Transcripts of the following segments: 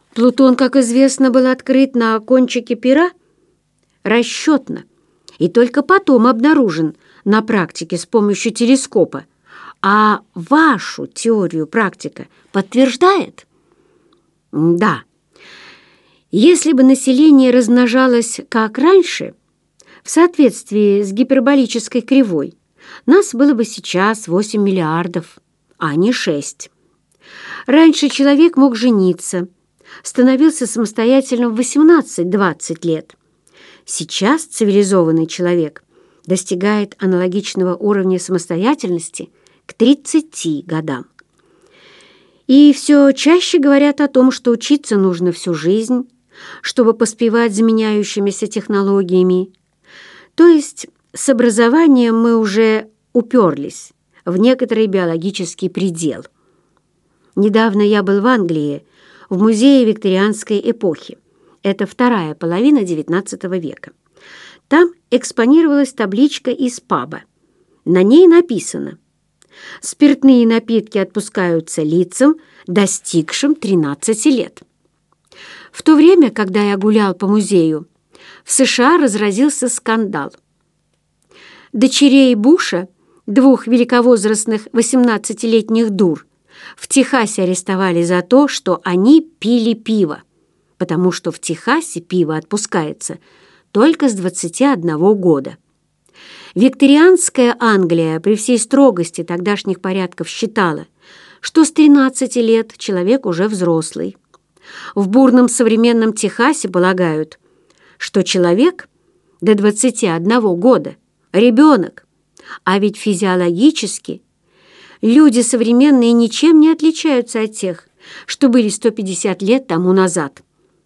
Плутон, как известно, был открыт на кончике пера расчетно и только потом обнаружен на практике с помощью телескопа. А вашу теорию практика подтверждает? Да. Если бы население размножалось как раньше, в соответствии с гиперболической кривой, нас было бы сейчас 8 миллиардов, а не 6. Раньше человек мог жениться, становился самостоятельным в 18-20 лет. Сейчас цивилизованный человек достигает аналогичного уровня самостоятельности к 30 годам. И все чаще говорят о том, что учиться нужно всю жизнь, чтобы поспевать за меняющимися технологиями. То есть с образованием мы уже уперлись в некоторый биологический предел. Недавно я был в Англии, в музее викторианской эпохи. Это вторая половина XIX века. Там экспонировалась табличка из паба. На ней написано: «Спиртные напитки отпускаются лицам, достигшим 13 лет». В то время, когда я гулял по музею, в США разразился скандал. Дочерей Буша, двух великовозрастных 18-летних дур, в Техасе арестовали за то, что они пили пиво, потому что в Техасе пиво отпускается только с 21 года. Викторианская Англия при всей строгости тогдашних порядков считала, что с 13 лет человек уже взрослый. В бурном современном Техасе полагают, что человек до 21 года – ребенок, а ведь физиологически люди современные ничем не отличаются от тех, что были 150 лет тому назад.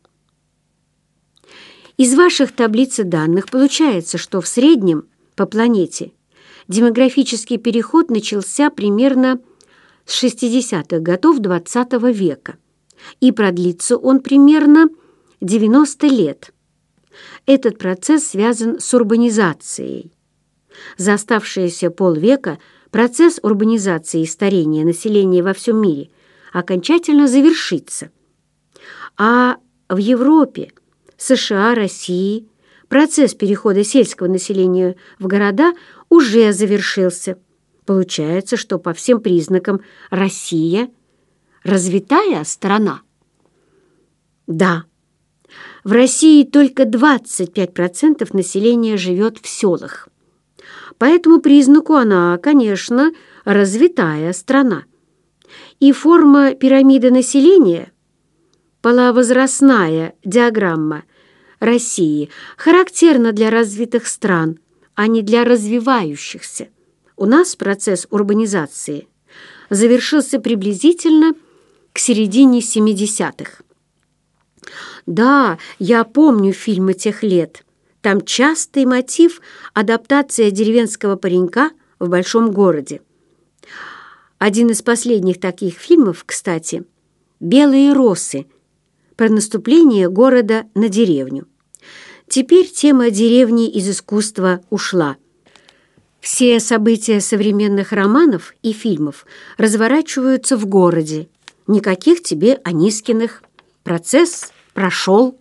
Из ваших таблиц данных получается, что в среднем по планете демографический переход начался примерно с 60-х годов XX века, и продлится он примерно 90 лет. Этот процесс связан с урбанизацией. За оставшиеся полвека процесс урбанизации и старения населения во всем мире окончательно завершится. А в Европе, США, России процесс перехода сельского населения в города уже завершился. Получается, что по всем признакам Россия – развитая страна. Да, в России только 25% населения живет в селах. По этому признаку она, конечно, развитая страна. И форма пирамиды населения, половозрастная диаграмма России, характерна для развитых стран, а не для развивающихся. У нас процесс урбанизации завершился приблизительно к середине 70-х. Да, я помню фильмы тех лет. Там частый мотив – адаптация деревенского паренька в большом городе. Один из последних таких фильмов, кстати, «Белые росы», про наступление города на деревню. Теперь тема деревни из искусства ушла. Все события современных романов и фильмов разворачиваются в городе. Никаких тебе Анискиных. Процесс прошел.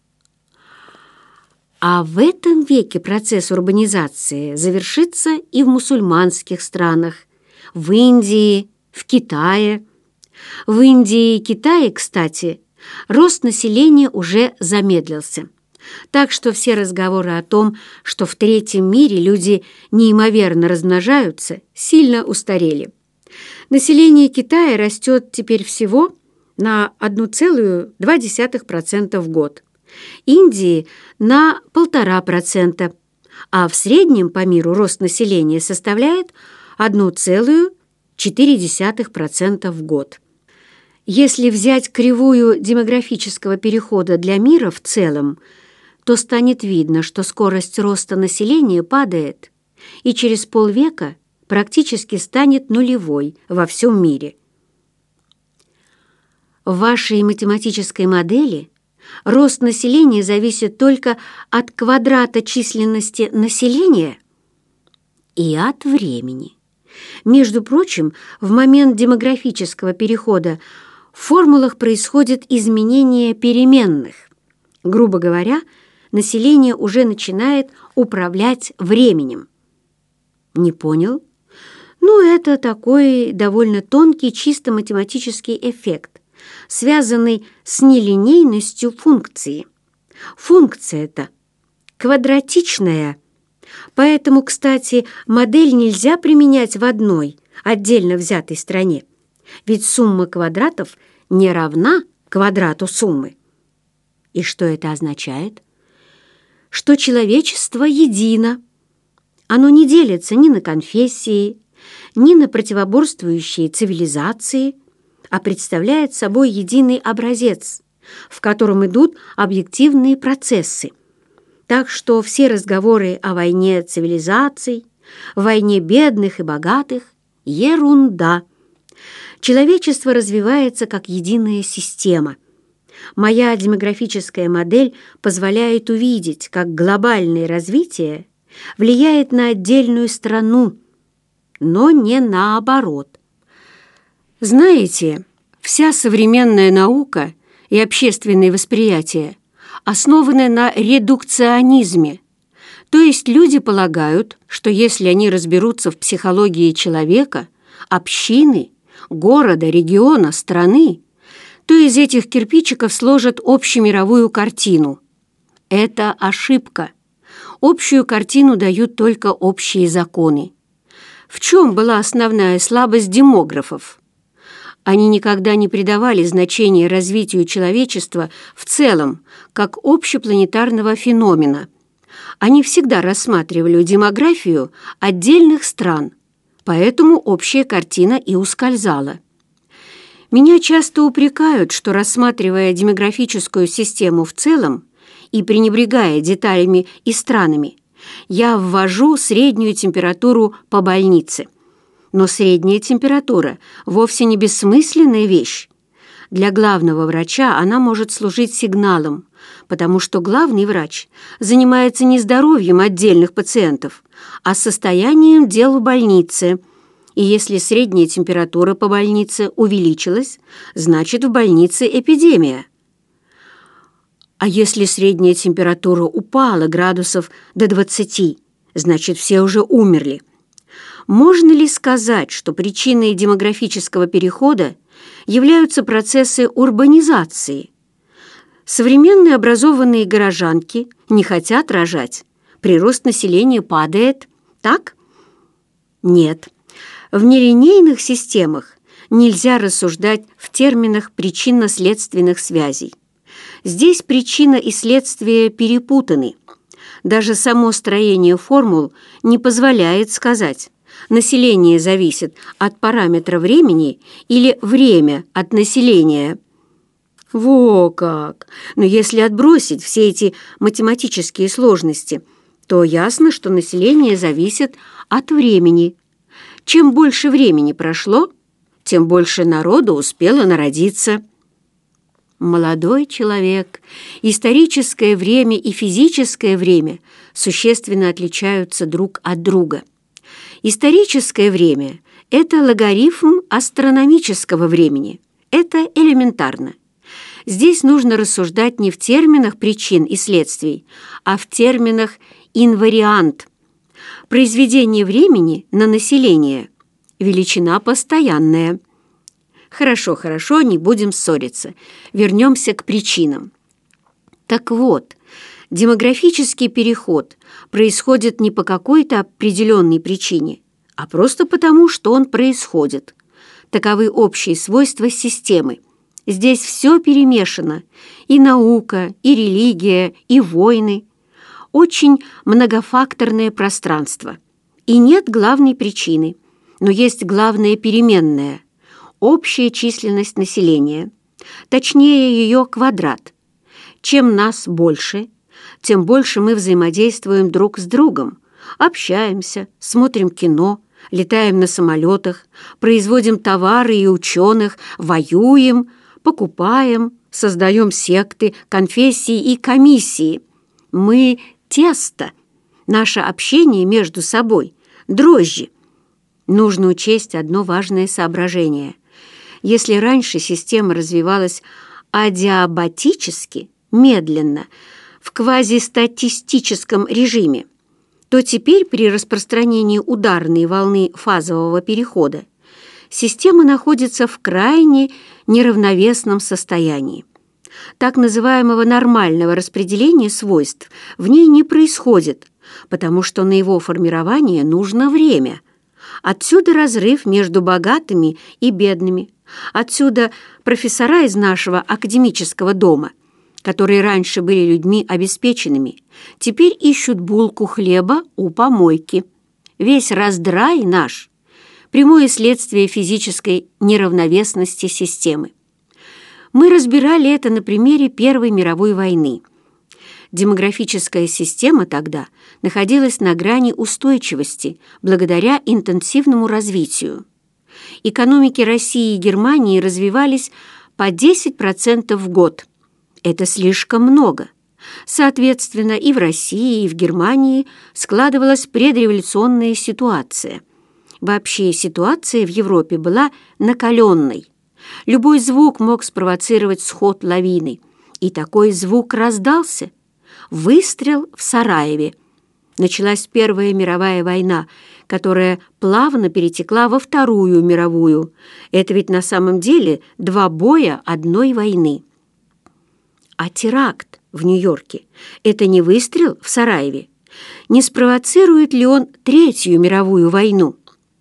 А в этом веке процесс урбанизации завершится и в мусульманских странах, в Индии, в Китае. В Индии и Китае, кстати, рост населения уже замедлился. Так что все разговоры о том, что в третьем мире люди неимоверно размножаются, сильно устарели. Население Китая растет теперь всего на 1,2% в год, Индии на 1,5%, а в среднем по миру рост населения составляет 1,4% в год. Если взять кривую демографического перехода для мира в целом, то станет видно, что скорость роста населения падает и через полвека практически станет нулевой во всем мире. В вашей математической модели рост населения зависит только от квадрата численности населения и от времени. Между прочим, в момент демографического перехода В формулах происходит изменение переменных. Грубо говоря, население уже начинает управлять временем. Не понял? Ну, это такой довольно тонкий, чисто математический эффект, связанный с нелинейностью функции. Функция-то квадратичная, поэтому, кстати, модель нельзя применять в одной, отдельно взятой стране, ведь сумма квадратов не равна квадрату суммы. И что это означает? Что человечество едино. Оно не делится ни на конфессии, ни на противоборствующие цивилизации, а представляет собой единый образец, в котором идут объективные процессы. Так что все разговоры о войне цивилизаций, войне бедных и богатых – ерунда. Человечество развивается как единая система. Моя демографическая модель позволяет увидеть, как глобальное развитие влияет на отдельную страну, но не наоборот. Знаете, вся современная наука и общественное восприятие основаны на редукционизме. То есть люди полагают, что если они разберутся в психологии человека, общины, города, региона, страны, то из этих кирпичиков сложат общемировую картину. Это ошибка. Общую картину дают только общие законы. В чем была основная слабость демографов? Они никогда не придавали значения развитию человечества в целом, как общепланетарного феномена. Они всегда рассматривали демографию отдельных стран, поэтому общая картина и ускользала. Меня часто упрекают, что, рассматривая демографическую систему в целом и пренебрегая деталями и странами, я ввожу среднюю температуру по больнице. Но средняя температура вовсе не бессмысленная вещь. Для главного врача она может служить сигналом, потому что главный врач занимается не здоровьем отдельных пациентов, а состоянием дел в больнице. И если средняя температура по больнице увеличилась, значит, в больнице эпидемия. А если средняя температура упала градусов до 20, значит, все уже умерли. Можно ли сказать, что причиной демографического перехода являются процессы урбанизации? Современные образованные горожанки не хотят рожать. Прирост населения падает. Так? Нет. В нелинейных системах нельзя рассуждать в терминах причинно-следственных связей. Здесь причина и следствие перепутаны. Даже само строение формул не позволяет сказать, население зависит от параметра времени или время от населения. Во как! Но если отбросить все эти математические сложности, то ясно, что население зависит от времени. Чем больше времени прошло, тем больше народу успело народиться. Молодой человек, историческое время и физическое время существенно отличаются друг от друга. Историческое время – это логарифм астрономического времени. Это элементарно. Здесь нужно рассуждать не в терминах причин и следствий, а в терминах инвариант. Произведение времени на население – величина постоянная. Хорошо, не будем ссориться. Вернемся к причинам. Так вот, демографический переход происходит не по какой-то определенной причине, а просто потому, что он происходит. Таковы общие свойства системы. Здесь все перемешано – и наука, и религия, и войны. Очень многофакторное пространство. И нет главной причины, но есть главная переменная – общая численность населения, точнее ее квадрат. Чем нас больше, тем больше мы взаимодействуем друг с другом, общаемся, смотрим кино, летаем на самолетах, производим товары и ученых, воюем, покупаем, создаем секты, конфессии и комиссии. Мы – тесто, наше общение между собой – дрожжи. Нужно учесть одно важное соображение. Если раньше система развивалась адиабатически, медленно, в квазистатистическом режиме, то теперь при распространении ударной волны фазового перехода система находится в крайне неравновесном состоянии. Так называемого нормального распределения свойств в ней не происходит, потому что на его формирование нужно время. Отсюда разрыв между богатыми и бедными. Отсюда профессора из нашего академического дома, которые раньше были людьми обеспеченными, теперь ищут булку хлеба у помойки. Весь раздрай наш – прямое следствие физической неравновесности системы. Мы разбирали это на примере Первой мировой войны. Демографическая система тогда находилась на грани устойчивости благодаря интенсивному развитию. Экономики России и Германии развивались по 10% в год. Это слишком много. Соответственно, и в России, и в Германии складывалась предреволюционная ситуация. Вообще ситуация в Европе была накаленной. Любой звук мог спровоцировать сход лавины. И такой звук раздался. Выстрел в Сараеве. Началась Первая мировая война, которая плавно перетекла во Вторую мировую. Это ведь на самом деле два боя одной войны. А теракт в Нью-Йорке – это не выстрел в Сараеве? Не спровоцирует ли он Третью мировую войну?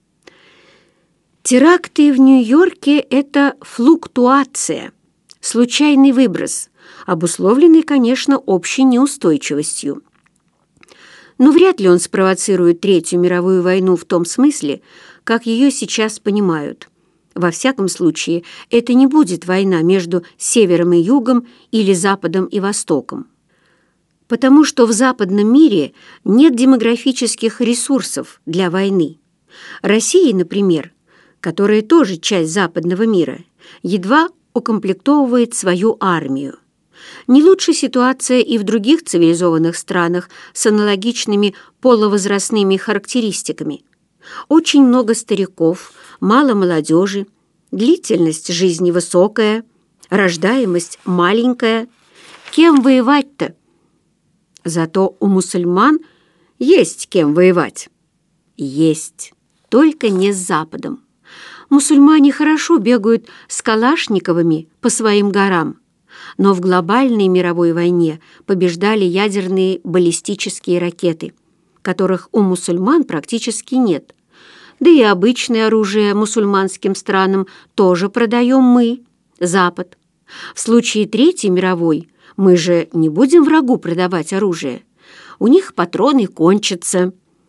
Теракты в Нью-Йорке – это флуктуация, случайный выброс, обусловленный, конечно, общей неустойчивостью. Но вряд ли он спровоцирует Третью мировую войну в том смысле, как ее сейчас понимают. Во всяком случае, это не будет война между Севером и Югом или Западом и Востоком. Потому что в западном мире нет демографических ресурсов для войны. Россия, например, которая тоже часть западного мира, едва укомплектовывает свою армию. Не лучше ситуация и в других цивилизованных странах с аналогичными полувозрастными характеристиками. Очень много стариков, мало молодежи, длительность жизни высокая, рождаемость маленькая. Кем воевать-то? Зато у мусульман есть кем воевать. Есть, только не с Западом. Мусульмане хорошо бегают с калашниковыми по своим горам, но в глобальной мировой войне побеждали ядерные баллистические ракеты, которых у мусульман практически нет. Да и обычное оружие мусульманским странам тоже продаем мы, Запад. В случае Третьей мировой мы же не будем врагу продавать оружие. У них патроны кончатся.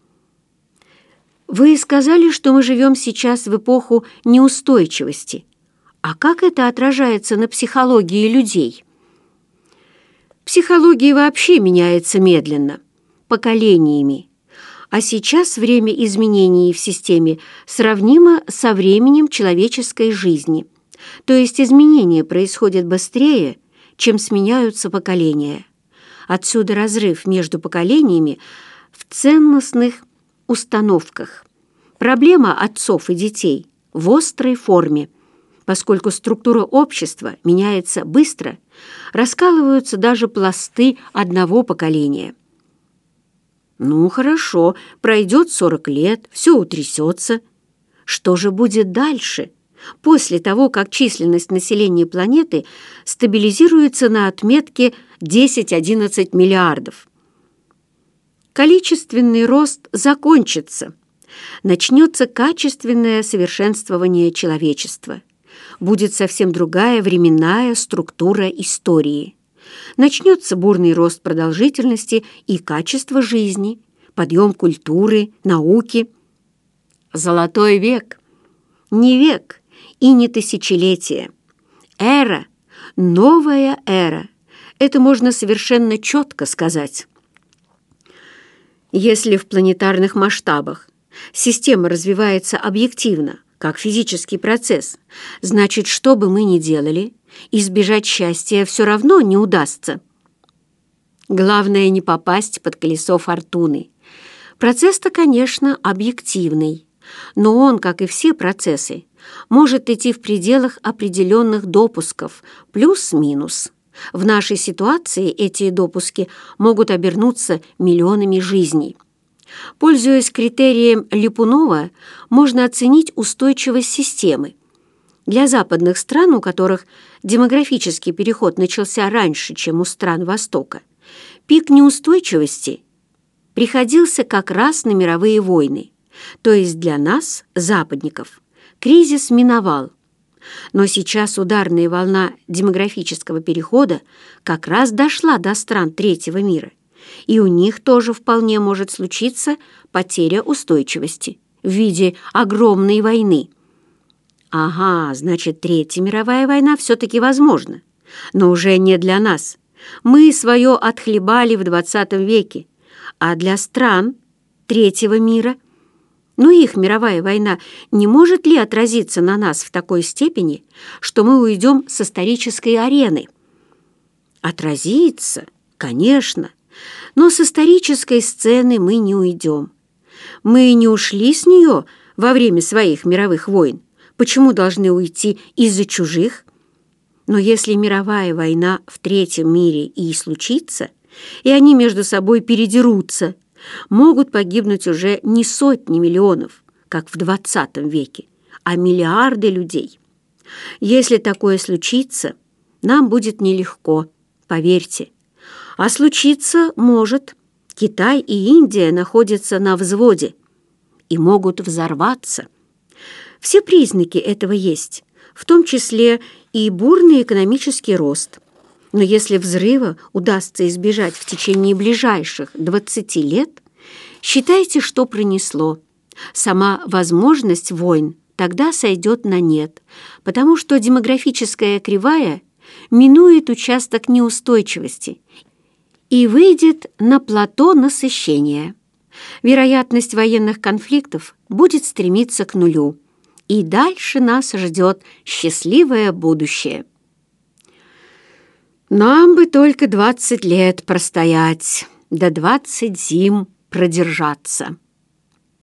Вы сказали, что мы живем сейчас в эпоху неустойчивости. А как это отражается на психологии людей? Психология вообще меняется медленно, поколениями. А сейчас время изменений в системе сравнимо со временем человеческой жизни. То есть изменения происходят быстрее, чем сменяются поколения. Отсюда разрыв между поколениями в ценностных установках. Проблема отцов и детей в острой форме. Поскольку структура общества меняется быстро, раскалываются даже пласты одного поколения. Ну, хорошо, пройдет 40 лет, все утрясется. Что же будет дальше, после того, как численность населения планеты стабилизируется на отметке 10-11 миллиардов? Количественный рост закончится. Начнется качественное совершенствование человечества. Будет совсем другая временная структура истории. Начнется бурный рост продолжительности и качества жизни, подъем культуры, науки. Золотой век. Не век и не тысячелетие. Эра, новая эра. Это можно совершенно четко сказать. Если в планетарных масштабах система развивается объективно, как физический процесс, значит, что бы мы ни делали, избежать счастья все равно не удастся. Главное не попасть под колесо фортуны. Процесс-то, конечно, объективный, но он, как и все процессы, может идти в пределах определенных допусков, плюс-минус. В нашей ситуации эти допуски могут обернуться миллионами жизней. Пользуясь критерием Липунова, можно оценить устойчивость системы. Для западных стран, у которых демографический переход начался раньше, чем у стран Востока, пик неустойчивости приходился как раз на мировые войны. То есть для нас, западников, кризис миновал. Но сейчас ударная волна демографического перехода как раз дошла до стран третьего мира, и у них тоже вполне может случиться потеря устойчивости в виде огромной войны. Ага, значит, Третья мировая война все-таки возможна, но уже не для нас. Мы свое отхлебали в 20 веке, а для стран третьего мира, их мировая война не может ли отразиться на нас в такой степени, что мы уйдем с исторической арены? Отразится, конечно, но с исторической сцены мы не уйдем. Мы не ушли с нее во время своих мировых войн. Почему должны уйти из-за чужих? Но если мировая война в третьем мире и случится, и они между собой передерутся, могут погибнуть уже не сотни миллионов, как в 20 веке, а миллиарды людей. Если такое случится, нам будет нелегко, поверьте. А случиться может. Китай и Индия находятся на взводе и могут взорваться. Все признаки этого есть, в том числе и бурный экономический рост. Но если взрыва удастся избежать в течение ближайших 20 лет, считайте, что пронесло. Сама возможность войн тогда сойдет на нет, потому что демографическая кривая минует участок неустойчивости и выйдет на плато насыщения. Вероятность военных конфликтов будет стремиться к нулю, и дальше нас ждет счастливое будущее. Нам бы только 20 лет простоять, да 20 зим продержаться.